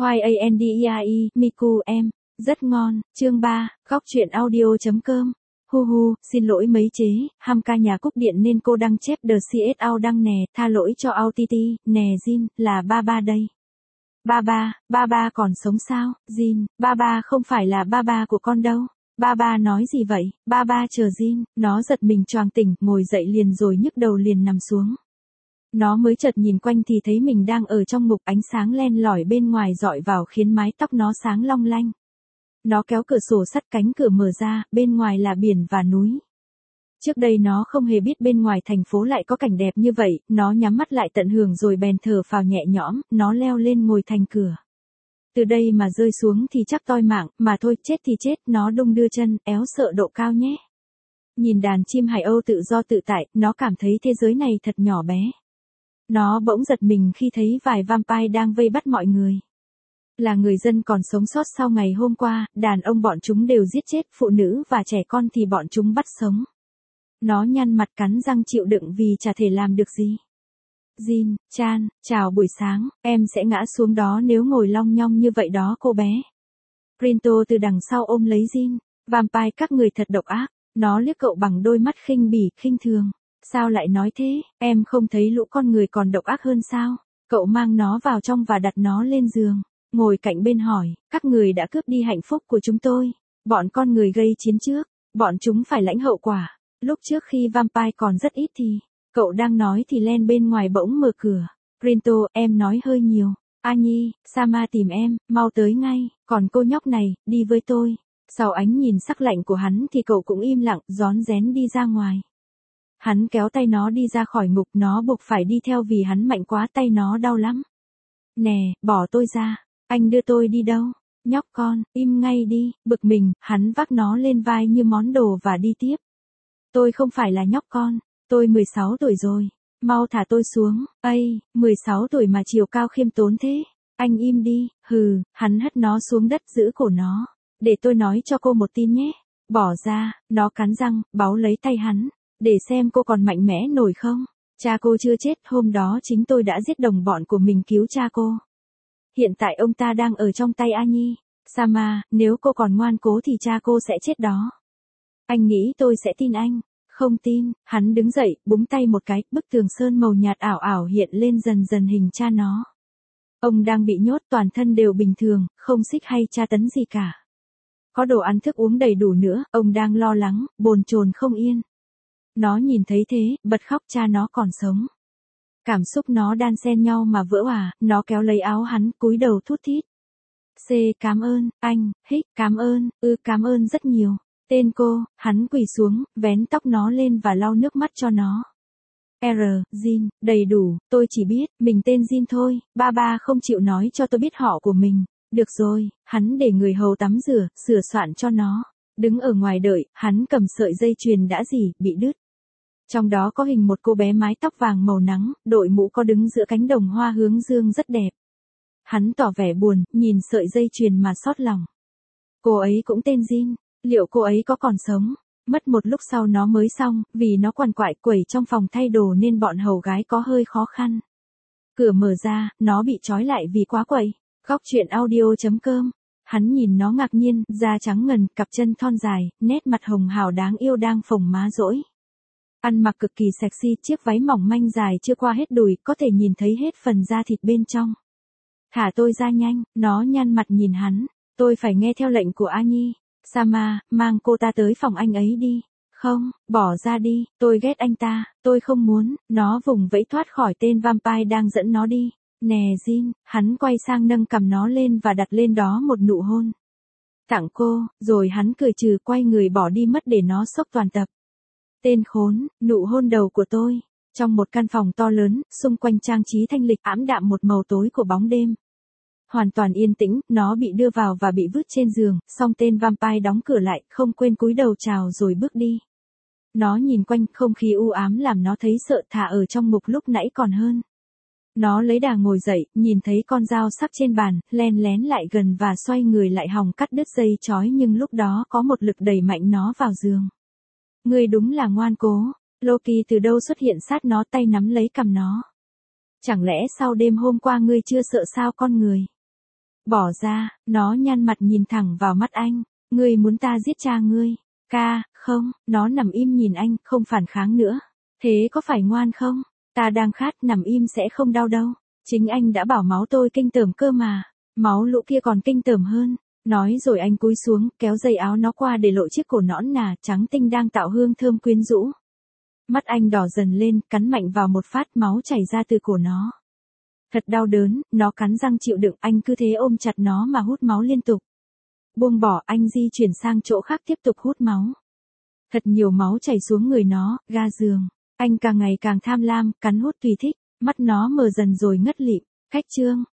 YANDERE, Miku em, rất ngon, chương 3, góc truyện audio.com. Hu hu, xin lỗi mấy chế, ham ca nhà cúp điện nên cô đăng chép The CSO đăng nè, tha lỗi cho OTT, nè Jin, là ba đây. Ba còn sống sao, Jin, ba không phải là ba của con đâu. Ba nói gì vậy, ba chờ Jin, nó giật mình choàng tỉnh, ngồi dậy liền rồi nhức đầu liền nằm xuống. Nó mới chợt nhìn quanh thì thấy mình đang ở trong ngục, ánh sáng len lỏi bên ngoài dọi vào khiến mái tóc nó sáng long lanh. Nó kéo cửa sổ sắt, cánh cửa mở ra, bên ngoài là biển và núi. Trước đây nó không hề biết bên ngoài thành phố lại có cảnh đẹp như vậy, nó nhắm mắt lại tận hưởng rồi bèn thở phào nhẹ nhõm, nó leo lên ngồi thành cửa. Từ đây mà rơi xuống thì chắc toi mạng, mà thôi chết thì chết, nó đung đưa chân, éo sợ độ cao nhé. Nhìn đàn chim hải âu tự do tự tại, nó cảm thấy thế giới này thật nhỏ bé. Nó bỗng giật mình khi thấy vài vampire đang vây bắt mọi người. Là người dân còn sống sót sau ngày hôm qua, đàn ông bọn chúng đều giết chết, phụ nữ và trẻ con thì bọn chúng bắt sống. Nó nhăn mặt cắn răng chịu đựng vì chả thể làm được gì. Jin, Chan, chào buổi sáng, em sẽ ngã xuống đó nếu ngồi long nhong như vậy đó cô bé. Rinto từ đằng sau ôm lấy Jin. Vampire các người thật độc ác. Nó liếc cậu bằng đôi mắt khinh bỉ, khinh thường. Sao lại nói thế, em không thấy lũ con người còn độc ác hơn sao? Cậu mang nó vào trong và đặt nó lên giường. Ngồi cạnh bên hỏi, các người đã cướp đi hạnh phúc của chúng tôi. Bọn con người gây chiến trước, bọn chúng phải lãnh hậu quả. Lúc trước khi vampire còn rất ít thì, cậu đang nói thì Len bên ngoài bỗng mở cửa. Rinto, em nói hơi nhiều. Annie, Sama tìm em, mau tới ngay, còn cô nhóc này, đi với tôi. Sau ánh nhìn sắc lạnh của hắn thì cậu cũng im lặng, rón rén đi ra ngoài. Hắn kéo tay nó đi ra khỏi ngục, nó buộc phải đi theo vì hắn mạnh quá, tay nó đau lắm. Nè, bỏ tôi ra, anh đưa tôi đi đâu? Nhóc con, im ngay đi, bực mình, hắn vác nó lên vai như món đồ và đi tiếp. Tôi không phải là nhóc con, tôi 16 tuổi rồi, mau thả tôi xuống, 16 tuổi mà chiều cao khiêm tốn thế, anh im đi, hừ, hắn hất nó xuống đất giữ cổ nó, để tôi nói cho cô một tin nhé, bỏ ra, nó cắn răng, báu lấy tay hắn, để xem cô còn mạnh mẽ nổi không, cha cô chưa chết, hôm đó chính tôi đã giết đồng bọn của mình cứu cha cô. Hiện tại ông ta đang ở trong tay Annie. Sama, nếu cô còn ngoan cố thì cha cô sẽ chết đó. Anh nghĩ tôi sẽ tin anh. Không tin, hắn đứng dậy, búng tay một cái, bức tường sơn màu nhạt ảo ảo hiện lên dần dần hình cha nó. Ông đang bị nhốt, toàn thân đều bình thường, không xích hay tra tấn gì cả. Có đồ ăn thức uống đầy đủ nữa, ông đang lo lắng, bồn chồn không yên. Nó nhìn thấy thế, bật khóc, cha nó còn sống. Cảm xúc nó đan xen nhau mà vỡ òa, nó kéo lấy áo hắn, cúi đầu thút thít. C, cảm ơn, anh, cảm ơn rất nhiều. Tên cô, hắn quỳ xuống, vén tóc nó lên và lau nước mắt cho nó. Jin, đầy đủ, tôi chỉ biết, mình tên Jin thôi, ba không chịu nói cho tôi biết họ của mình. Được rồi, hắn để người hầu tắm rửa, sửa soạn cho nó. Đứng ở ngoài đợi, hắn cầm sợi dây chuyền đã bị đứt. Trong đó có hình một cô bé mái tóc vàng màu nắng, đội mũ có đứng giữa cánh đồng hoa hướng dương rất đẹp. Hắn tỏ vẻ buồn, nhìn sợi dây chuyền mà xót lòng. Cô ấy cũng tên Jin, liệu cô ấy có còn sống? Mất một lúc sau nó mới xong, vì nó quằn quại quẩy trong phòng thay đồ nên bọn hầu gái có hơi khó khăn. Cửa mở ra, nó bị trói lại vì quá quậy. Góc truyện audio.com. Hắn nhìn nó ngạc nhiên, da trắng ngần, cặp chân thon dài, nét mặt hồng hào đáng yêu đang phồng má dỗi. Ăn mặc cực kỳ sexy, chiếc váy mỏng manh dài chưa qua hết đùi, có thể nhìn thấy hết phần da thịt bên trong. Thả tôi ra nhanh, nó nhăn mặt nhìn hắn, tôi phải nghe theo lệnh của Annie. Sama, mang cô ta tới phòng anh ấy đi. Không, bỏ ra đi, tôi ghét anh ta, tôi không muốn, nó vùng vẫy thoát khỏi tên vampire đang dẫn nó đi. Nè Jin, hắn quay sang nâng cầm nó lên và đặt lên đó một nụ hôn. Tặng cô, rồi hắn cười trừ quay người bỏ đi mất để nó sốc toàn tập. Tên khốn, nụ hôn đầu của tôi. Trong một căn phòng to lớn, xung quanh trang trí thanh lịch ảm đạm một màu tối của bóng đêm. Hoàn toàn yên tĩnh, nó bị đưa vào và bị vứt trên giường, xong tên vampire đóng cửa lại, không quên cúi đầu chào rồi bước đi. Nó nhìn quanh, không khí u ám làm nó thấy sợ, thà ở trong ngục lúc nãy còn hơn. Nó lấy đà ngồi dậy, nhìn thấy con dao sắc trên bàn, len lén lại gần và xoay người lại hòng cắt đứt dây trói, nhưng lúc đó có một lực đẩy mạnh nó vào giường. Ngươi đúng là ngoan cố. Loki từ đâu xuất hiện sát nó, tay nắm lấy cằm nó. Chẳng lẽ sau đêm hôm qua ngươi chưa sợ sao con người? Bỏ ra, nó nhăn mặt nhìn thẳng vào mắt anh. Ngươi muốn ta giết cha ngươi? Ca, không, nó nằm im nhìn anh, không phản kháng nữa. Thế có phải ngoan không? Ta đang khát, nằm im sẽ không đau đâu. Chính anh đã bảo máu tôi kinh tởm cơ mà. Máu lũ kia còn kinh tởm hơn. Nói rồi anh cúi xuống, kéo dây áo nó qua để lộ chiếc cổ nõn nà, trắng tinh đang tạo hương thơm quyến rũ. Mắt anh đỏ dần lên, cắn mạnh vào một phát, máu chảy ra từ cổ nó. Thật đau đớn, nó cắn răng chịu đựng, anh cứ thế ôm chặt nó mà hút máu liên tục. Buông bỏ, anh di chuyển sang chỗ khác tiếp tục hút máu. Thật nhiều máu chảy xuống người nó, ga giường. Anh càng ngày càng tham lam, cắn hút tùy thích, mắt nó mờ dần rồi ngất lịm. Khách trương,